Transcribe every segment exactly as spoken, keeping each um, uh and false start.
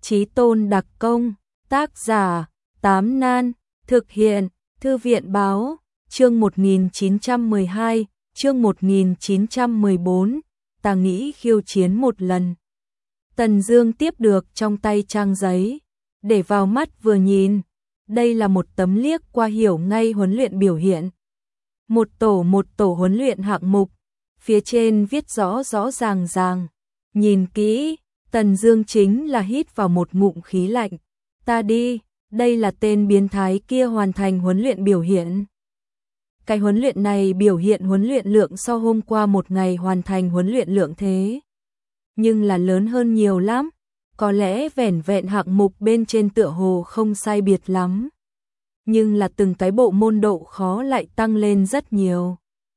Chí Tôn đặc công, tác giả, Tám Nan, thực hiện, Thư viện báo, chương một nghìn chín trăm mười hai, chương một nghìn chín trăm mười bốn, ta nghĩ khiêu chiến một lần. Tần Dương tiếp được trong tay trang giấy, để vào mắt vừa nhìn, đây là một tấm liếc qua hiểu ngay huấn luyện biểu hiện. Một tổ một tổ huấn luyện hạng mục, phía trên viết rõ rõ ràng ràng, nhìn kỹ, Tần Dương chính là hít vào một ngụm khí lạnh, ta đi, đây là tên biến thái kia hoàn thành huấn luyện biểu hiện. Cái huấn luyện này biểu hiện huấn luyện lượng so hôm qua một ngày hoàn thành huấn luyện lượng thế. Nhưng là lớn hơn nhiều lắm, có lẽ vẻn vẹn hạng mục bên trên tựa hồ không sai biệt lắm. Nhưng là từng cái bộ môn độ khó lại tăng lên rất nhiều.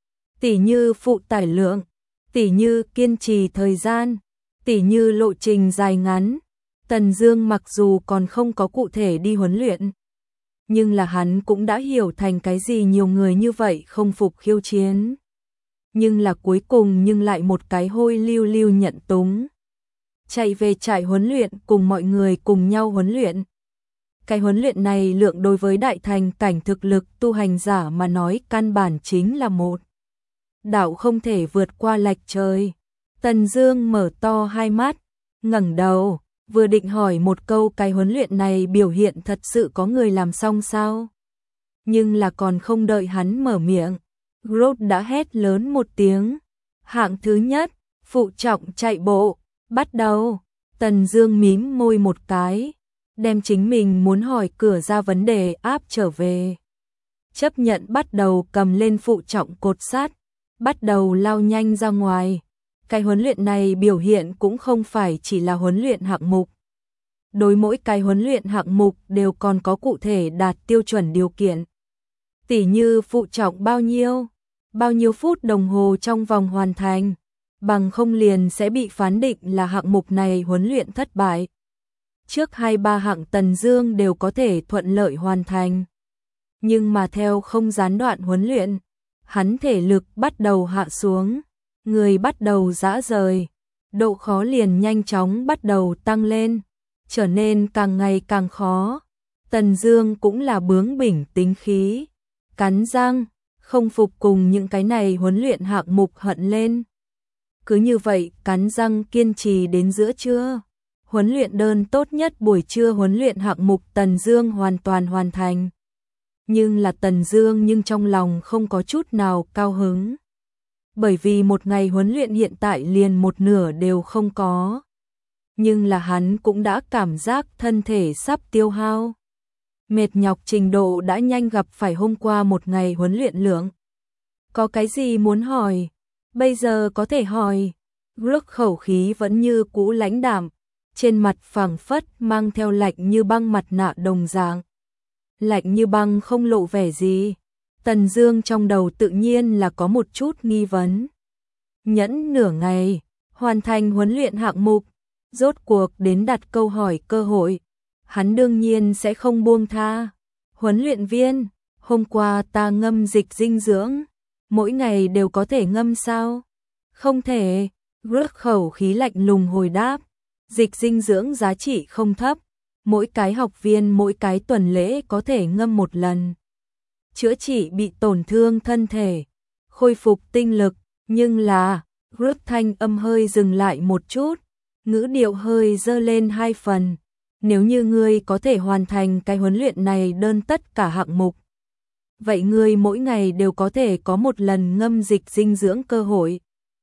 Tỉ như phụ tải lượng, tỉ như kiên trì thời gian, tỉ như lộ trình dài ngắn. Tần Dương mặc dù còn không có cụ thể đi huấn luyện, nhưng là hắn cũng đã hiểu thành cái gì nhiều người như vậy không phục khiêu chiến. Nhưng là cuối cùng nhưng lại một cái hôi lưu lưu nhận túng. Chạy về trại huấn luyện cùng mọi người cùng nhau huấn luyện. Cái huấn luyện này lượng đối với đại thành cảnh thực lực tu hành giả mà nói căn bản chính là một đạo không thể vượt qua lệch trời. Tần Dương mở to hai mắt, ngẩng đầu, vừa định hỏi một câu cái huấn luyện này biểu hiện thật sự có người làm xong sao? Nhưng là còn không đợi hắn mở miệng, Groot đã hét lớn một tiếng. Hạng thứ nhất, phụ trọng chạy bộ, bắt đầu. Tần Dương mím môi một cái, đem chính mình muốn hỏi cửa ra vấn đề áp trở về. Chấp nhận bắt đầu cầm lên phụ trọng cột sắt, bắt đầu lao nhanh ra ngoài. Cái huấn luyện này biểu hiện cũng không phải chỉ là huấn luyện hạng mục. Đối mỗi cái huấn luyện hạng mục đều còn có cụ thể đạt tiêu chuẩn điều kiện. Tỉ như phụ trọng bao nhiêu, bao nhiêu phút đồng hồ trong vòng hoàn thành, bằng không liền sẽ bị phán định là hạng mục này huấn luyện thất bại. Trước hai ba hạng Tần Dương đều có thể thuận lợi hoàn thành. Nhưng mà theo không gián đoạn huấn luyện, hắn thể lực bắt đầu hạ xuống, người bắt đầu rã rời, độ khó liền nhanh chóng bắt đầu tăng lên, trở nên càng ngày càng khó. Tần Dương cũng là bướng bỉnh tính khí, cắn răng, không phục cùng những cái này huấn luyện hạng mục hận lên. Cứ như vậy cắn răng kiên trì đến giữa trưa. Huấn luyện đơn tốt nhất buổi trưa huấn luyện hạng mục Tần Dương hoàn toàn hoàn thành. Nhưng là Tần Dương nhưng trong lòng không có chút nào cao hứng. Bởi vì một ngày huấn luyện hiện tại liền một nửa đều không có. Nhưng là hắn cũng đã cảm giác thân thể sắp tiêu hao. Mệt nhọc trình độ đã nhanh gặp phải hôm qua một ngày huấn luyện lượng. Có cái gì muốn hỏi? Bây giờ có thể hỏi. Groot khẩu khí vẫn như cũ lãnh đạm, trên mặt phảng phất mang theo lạnh như băng mặt nạ đồng dạng. Lạnh như băng không lộ vẻ gì. Tần Dương trong đầu tự nhiên là có một chút nghi vấn. Nhẫn nửa ngày, hoàn thành huấn luyện hạng mục, rốt cuộc đến đặt câu hỏi cơ hội, hắn đương nhiên sẽ không buông tha. Huấn luyện viên, hôm qua ta ngâm dịch dinh dưỡng, mỗi ngày đều có thể ngâm sao? Không thể. Groot khẩu khí lạnh lùng hồi đáp, dịch dinh dưỡng giá trị không thấp, mỗi cái học viên mỗi cái tuần lễ có thể ngâm một lần. Chữa trị bị tổn thương thân thể, khôi phục tinh lực, nhưng là, Groot thanh âm hơi dừng lại một chút, ngữ điệu hơi dơ lên hai phần. Nếu như ngươi có thể hoàn thành cái huấn luyện này đơn tất cả hạng mục, vậy ngươi mỗi ngày đều có thể có một lần ngâm dịch dinh dưỡng cơ hội.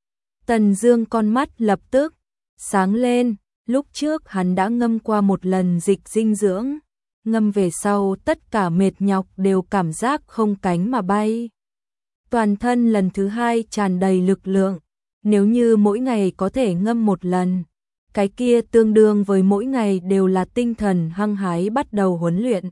Tần Dương con mắt lập tức sáng lên, lúc trước hắn đã ngâm qua một lần dịch dinh dưỡng, ngâm về sau tất cả mệt nhọc đều cảm giác không cánh mà bay. Toàn thân lần thứ hai tràn đầy lực lượng, nếu như mỗi ngày có thể ngâm một lần, cái kia tương đương với mỗi ngày đều là tinh thần hăng hái bắt đầu huấn luyện,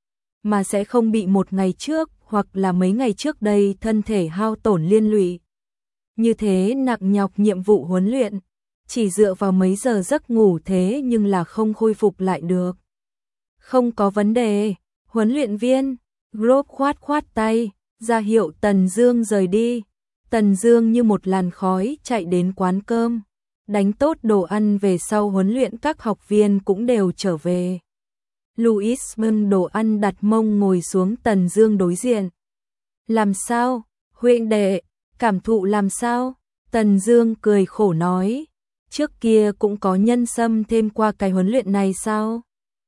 mà sẽ không bị một ngày trước hoặc là mấy ngày trước đây thân thể hao tổn liên lụy. Như thế nặng nhọc nhiệm vụ huấn luyện, chỉ dựa vào mấy giờ giấc ngủ thế nhưng là không khôi phục lại được. Không có vấn đề, huấn luyện viên. Groot khoát khoát tay, ra hiệu Tần Dương rời đi. Tần Dương như một làn khói chạy đến quán cơm, Đánh tốt đồ ăn về sau huấn luyện các học viên cũng đều trở về. Louis bưng đồ ăn đặt mông ngồi xuống Tần Dương đối diện. Làm sao, huynh đệ, cảm thụ làm sao? Tần Dương cười khổ nói, trước kia cũng có nhân xâm thêm qua cái huấn luyện này sao?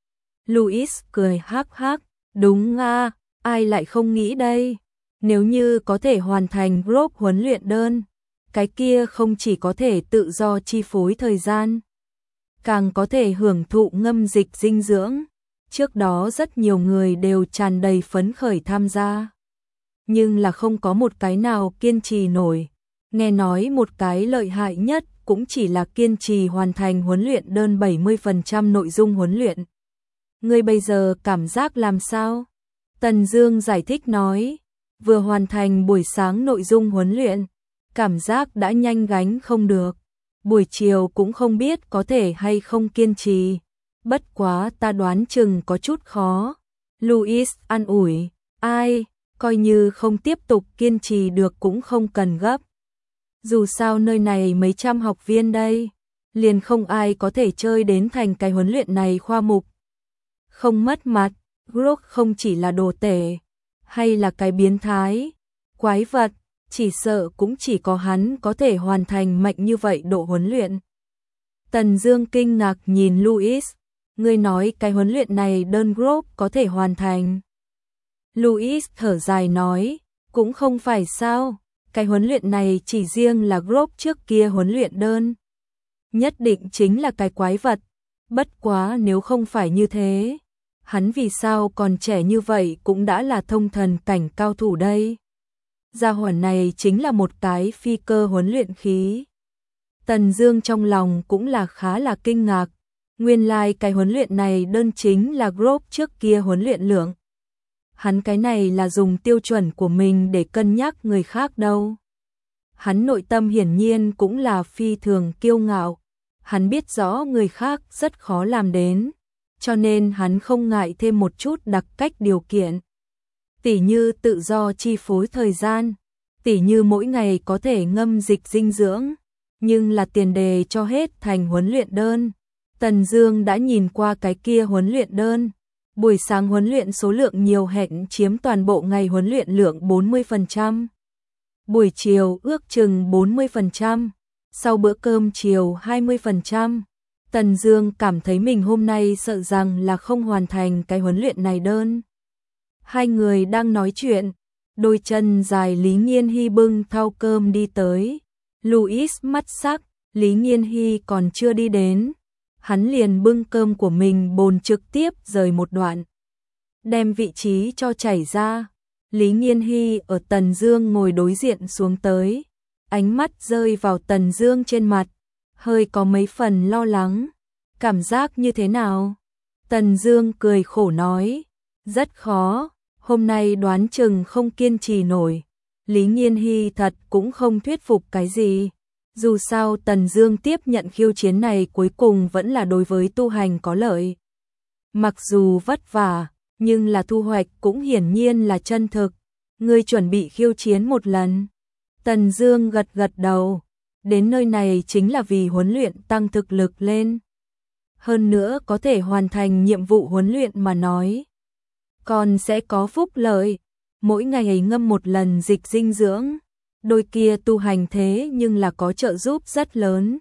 Louis cười hắc hắc, đúng nga, ai lại không nghĩ đây? Nếu như có thể hoàn thành group huấn luyện đơn, cái kia không chỉ có thể tự do chi phối thời gian, càng có thể hưởng thụ ngâm dịch dinh dưỡng. Trước đó rất nhiều người đều tràn đầy phấn khởi tham gia, nhưng là không có một cái nào kiên trì nổi. Nghe nói một cái lợi hại nhất cũng chỉ là kiên trì hoàn thành huấn luyện đơn bảy mươi phần trăm nội dung huấn luyện. Ngươi bây giờ cảm giác làm sao? Tần Dương giải thích nói, vừa hoàn thành buổi sáng nội dung huấn luyện, cảm giác đã nhanh gánh không được. Buổi chiều cũng không biết có thể hay không kiên trì. Bất quá ta đoán chừng có chút khó. Louis an ủi, ai, coi như không tiếp tục kiên trì được cũng không cần gấp. Dù sao nơi này mấy trăm học viên đây, liền không ai có thể chơi đến thành cái huấn luyện này khoa mục. Không mất mặt, Grok không chỉ là đồ tể, hay là cái biến thái, quái vật, chỉ sợ cũng chỉ có hắn có thể hoàn thành mạnh như vậy độ huấn luyện. Tần Dương kinh ngạc nhìn Louis, ngươi nói cái huấn luyện này đơn Grok có thể hoàn thành. Louis thở dài nói, cũng không phải sao, cái huấn luyện này chỉ riêng là Grok trước kia huấn luyện đơn. Nhất định chính là cái quái vật, bất quá nếu không phải như thế, hắn vì sao còn trẻ như vậy cũng đã là thông thần cảnh cao thủ đây. Gia hỏa này chính là một cái phi cơ huấn luyện khí. Tần Dương trong lòng cũng là khá là kinh ngạc, nguyên lai like cái huấn luyện này đơn chính là Grok trước kia huấn luyện lượng. Hắn cái này là dùng tiêu chuẩn của mình để cân nhắc người khác đâu. Hắn nội tâm hiển nhiên cũng là phi thường kiêu ngạo, hắn biết rõ người khác rất khó làm đến, cho nên hắn không ngại thêm một chút đặc cách điều kiện. Tỉ như tự do chi phối thời gian, tỉ như mỗi ngày có thể ngâm dịch dinh dưỡng, nhưng là tiền đề cho hết thành huấn luyện đơn. Tần Dương đã nhìn qua cái kia huấn luyện đơn, buổi sáng huấn luyện số lượng nhiều hẹn chiếm toàn bộ ngày huấn luyện lượng bốn mươi phần trăm, buổi chiều ước chừng bốn mươi phần trăm, sau bữa cơm chiều hai mươi phần trăm. Tần Dương cảm thấy mình hôm nay sợ rằng là không hoàn thành cái huấn luyện này đơn. Hai người đang nói chuyện, đôi chân dài Lý Nghiên Hy bưng thau cơm đi tới. Louis mắt sắc, Lý Nghiên Hy còn chưa đi đến, hắn liền bưng cơm của mình bồn trực tiếp rời một đoạn, đem vị trí cho chảy ra. Lý Nghiên Hy ở Tần Dương ngồi đối diện xuống tới, ánh mắt rơi vào Tần Dương trên mặt, hơi có mấy phần lo lắng. Cảm giác như thế nào? Tần Dương cười khổ nói, rất khó, hôm nay đoán chừng không kiên trì nổi. Lý Nghiên Hy thật cũng không thuyết phục cái gì. Dù sao Tần Dương tiếp nhận khiêu chiến này cuối cùng vẫn là đối với tu hành có lợi. Mặc dù vất vả, nhưng là thu hoạch cũng hiển nhiên là chân thực. Ngươi chuẩn bị khiêu chiến một lần. Tần Dương gật gật đầu. Đến nơi này chính là vì huấn luyện tăng thực lực lên. Hơn nữa có thể hoàn thành nhiệm vụ huấn luyện mà nói, còn sẽ có phúc lợi. Mỗi ngày ngâm một lần dịch dinh dưỡng, đôi kia tu hành thế nhưng là có trợ giúp rất lớn.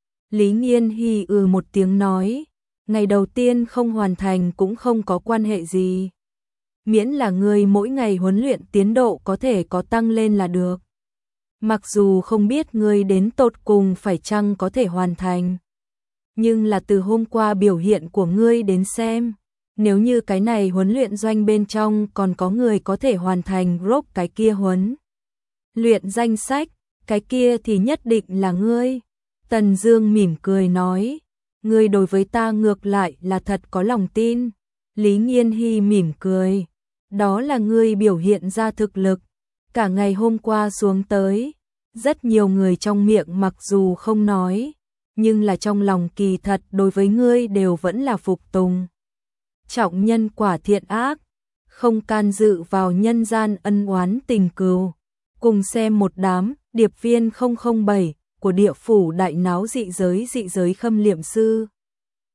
Lý Nghiên Hy ừ một tiếng nói, ngày đầu tiên không hoàn thành cũng không có quan hệ gì. Miễn là người mỗi ngày huấn luyện tiến độ có thể có tăng lên là được. Mặc dù không biết người đến tột cùng phải chăng có thể hoàn thành, nhưng là từ hôm qua biểu hiện của ngươi đến xem, nếu như cái này huấn luyện doanh bên trong còn có người có thể hoàn thành group cái kia huấn luyện danh sách, cái kia thì nhất định là ngươi. Tần Dương mỉm cười nói, ngươi đối với ta ngược lại là thật có lòng tin. Lý Nghiên Hy mỉm cười, đó là ngươi biểu hiện ra thực lực. Cả ngày hôm qua xuống tới, rất nhiều người trong miệng mặc dù không nói, nhưng là trong lòng kỳ thật đối với ngươi đều vẫn là phục tùng. Trọng nhân quả thiện ác, không can dự vào nhân gian ân oán tình cừu. Cùng xem một đám điệp viên không không bảy của địa phủ đại náo dị giới dị giới khâm liệm sư.